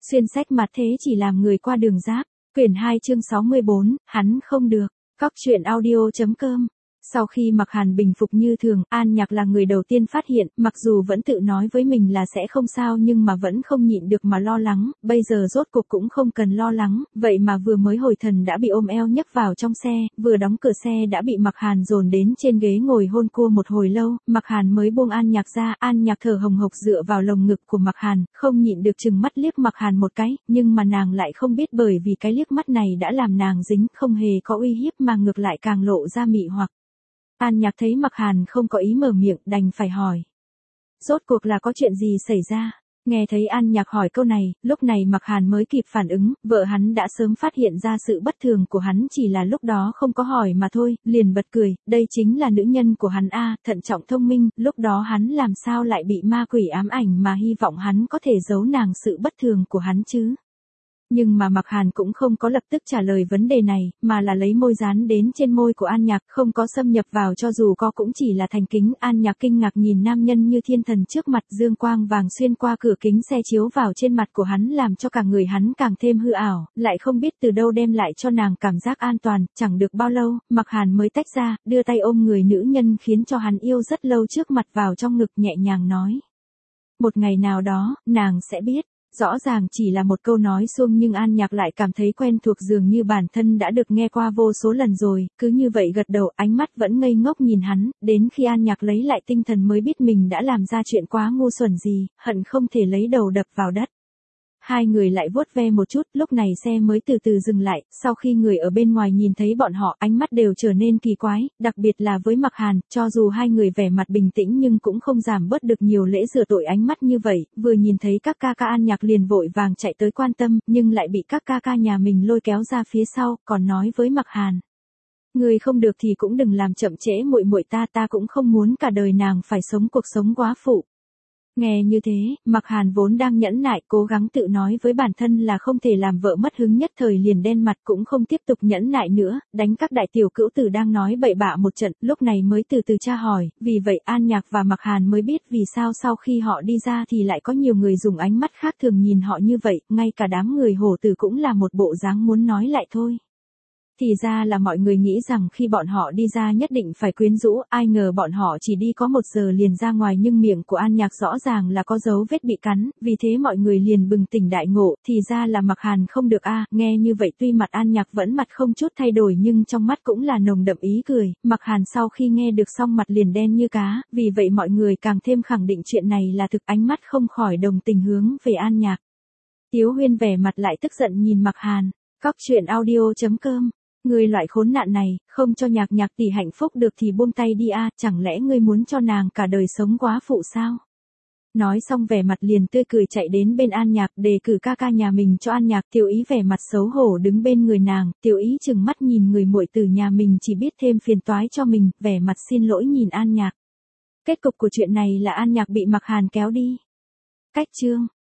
Xuyên sách mặt thế chỉ làm người qua đường giáp. Quyển 2 chương 64, hắn không được. Cóc truyện audio.com. Sau khi Mạc Hàn bình phục như thường, An Nhạc là người đầu tiên phát hiện, mặc dù vẫn tự nói với mình là sẽ không sao nhưng mà vẫn không nhịn được mà lo lắng, bây giờ rốt cuộc cũng không cần lo lắng, vậy mà vừa mới hồi thần đã bị ôm eo nhấc vào trong xe, vừa đóng cửa xe đã bị Mạc Hàn dồn đến trên ghế ngồi hôn cua một hồi lâu, Mạc Hàn mới buông An Nhạc ra, An Nhạc thở hồng hộc dựa vào lồng ngực của Mạc Hàn, không nhịn được chừng mắt liếc Mạc Hàn một cái, nhưng mà nàng lại không biết bởi vì cái liếc mắt này đã làm nàng dính, không hề có uy hiếp mà ngược lại càng lộ ra mị hoặc. An Nhạc thấy Mạc Hàn không có ý mở miệng, đành phải hỏi. Rốt cuộc là có chuyện gì xảy ra? Nghe thấy An Nhạc hỏi câu này, lúc này Mạc Hàn mới kịp phản ứng, vợ hắn đã sớm phát hiện ra sự bất thường của hắn chỉ là lúc đó không có hỏi mà thôi, liền bật cười, đây chính là nữ nhân của hắn a, thận trọng thông minh, lúc đó hắn làm sao lại bị ma quỷ ám ảnh mà hy vọng hắn có thể giấu nàng sự bất thường của hắn chứ. Nhưng mà Mạc Hàn cũng không có lập tức trả lời vấn đề này, mà là lấy môi dán đến trên môi của An Nhạc, không có xâm nhập vào cho dù có cũng chỉ là thành kính. An Nhạc kinh ngạc nhìn nam nhân như thiên thần trước mặt, dương quang vàng xuyên qua cửa kính xe chiếu vào trên mặt của hắn làm cho cả người hắn càng thêm hư ảo, lại không biết từ đâu đem lại cho nàng cảm giác an toàn. Chẳng được bao lâu, Mạc Hàn mới tách ra, đưa tay ôm người nữ nhân khiến cho hắn yêu rất lâu trước mặt vào trong ngực nhẹ nhàng nói. Một ngày nào đó, nàng sẽ biết. Rõ ràng chỉ là một câu nói suông nhưng An Nhạc lại cảm thấy quen thuộc dường như bản thân đã được nghe qua vô số lần rồi, cứ như vậy gật đầu, ánh mắt vẫn ngây ngốc nhìn hắn, đến khi An Nhạc lấy lại tinh thần mới biết mình đã làm ra chuyện quá ngu xuẩn gì, hận không thể lấy đầu đập vào đất. Hai người lại vuốt ve một chút, lúc này xe mới từ từ dừng lại, sau khi người ở bên ngoài nhìn thấy bọn họ, ánh mắt đều trở nên kỳ quái, đặc biệt là với Mạc Hàn, cho dù hai người vẻ mặt bình tĩnh nhưng cũng không giảm bớt được nhiều lễ rửa tội ánh mắt như vậy, vừa nhìn thấy các ca ca An Nhạc liền vội vàng chạy tới quan tâm, nhưng lại bị các ca ca nhà mình lôi kéo ra phía sau, còn nói với Mạc Hàn. Người không được thì cũng đừng làm chậm trễ muội muội ta cũng không muốn cả đời nàng phải sống cuộc sống góa phụ. Nghe như thế, Mạc Hàn vốn đang nhẫn nại cố gắng tự nói với bản thân là không thể làm vợ mất hứng nhất thời liền đen mặt cũng không tiếp tục nhẫn nại nữa, đánh các đại tiểu cữu tử đang nói bậy bạ một trận, lúc này mới từ từ tra hỏi, vì vậy An Nhạc và Mạc Hàn mới biết vì sao sau khi họ đi ra thì lại có nhiều người dùng ánh mắt khác thường nhìn họ như vậy, ngay cả đám người hổ tử cũng là một bộ dáng muốn nói lại thôi. Thì ra là mọi người nghĩ rằng khi bọn họ đi ra nhất định phải quyến rũ, ai ngờ bọn họ chỉ đi có 1 giờ liền ra ngoài nhưng miệng của An Nhạc rõ ràng là có dấu vết bị cắn, vì thế mọi người liền bừng tỉnh đại ngộ, thì ra là Mạc Hàn không được a. Nghe như vậy tuy mặt An Nhạc vẫn mặt không chút thay đổi nhưng trong mắt cũng là nồng đậm ý cười, Mạc Hàn sau khi nghe được xong mặt liền đen như cá, vì vậy mọi người càng thêm khẳng định chuyện này là thực, ánh mắt không khỏi đồng tình hướng về An Nhạc. Tiếu Huyên vẻ mặt lại tức giận nhìn Mạc Hàn, cóc truyện audio.com. Ngươi loại khốn nạn này, không cho Nhạc Nhạc tỷ hạnh phúc được thì buông tay đi a, chẳng lẽ ngươi muốn cho nàng cả đời sống góa phụ sao? Nói xong vẻ mặt liền tươi cười chạy đến bên An Nhạc đề cử ca ca nhà mình cho An Nhạc. Tiểu Ý vẻ mặt xấu hổ đứng bên người nàng, Tiểu Ý chừng mắt nhìn người muội tử nhà mình chỉ biết thêm phiền toái cho mình, vẻ mặt xin lỗi nhìn An Nhạc. Kết cục của chuyện này là An Nhạc bị Mạc Hàn kéo đi. Cách chương